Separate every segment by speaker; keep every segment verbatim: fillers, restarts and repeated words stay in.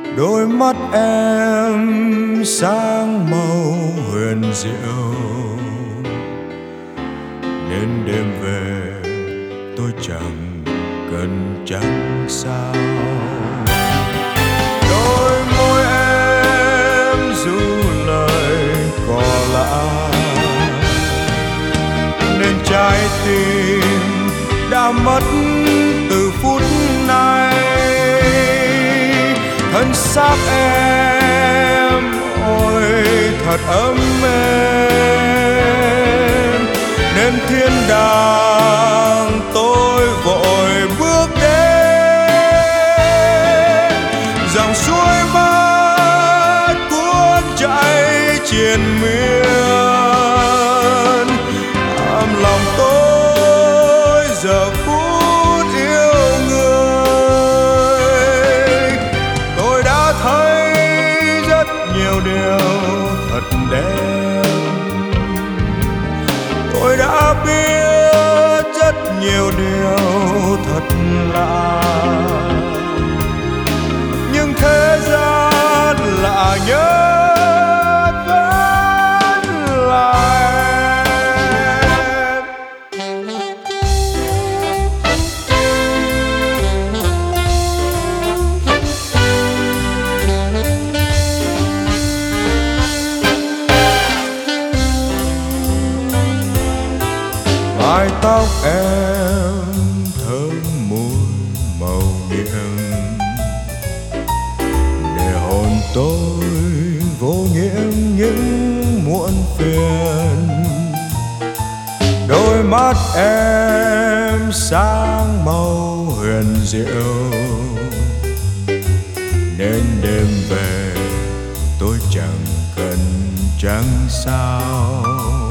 Speaker 1: đôi mắt em sáng màu huyền diệu, nên đêm về tôi chẳng cần trăng sao. Đôi môi em ru lời cò lạ, nên trái tim đã mất từ phút này. Thân xác em ôi thật ấm êm, nên thiên đàng tôi vội bước đến. Dòng suối mắt cuốn chảy triền miên, ấm lòng tôi giờ phút yêu người. Tôi đã thấy rất nhiều điều thật đẹp, tôi đã biết rất nhiều điều thật lạ, nhưng thế gian lạ nhất vẫn là em. Mái tóc em thơm mùi màu nhiệm, để hồn tôi vô nhiễm những muộn phiền. Đôi mắt em sáng màu huyền diệu, nên đêm về tôi chẳng cần trăng sao.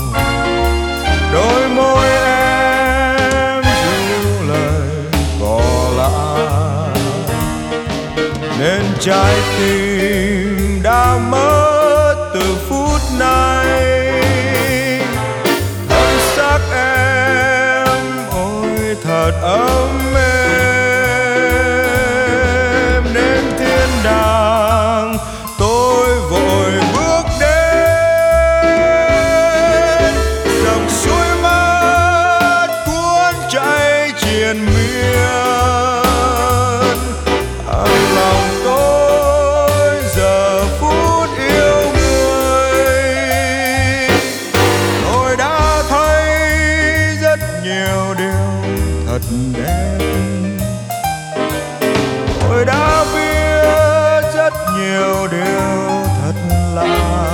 Speaker 1: Đôi môi em ru lời cò lạ, nên trái tim đã mất từ phút này. Thân xác em ôi thật ấm êm, nên thiên đàng tôi vội bước đến. Dòng suối mắt cuốn chảy triền miên, ấm lòng tôi giờ phút yêu người. Tôi đã thấy rất nhiều điều thật đẹp, tôi đã biết rất nhiều điều thật lạ,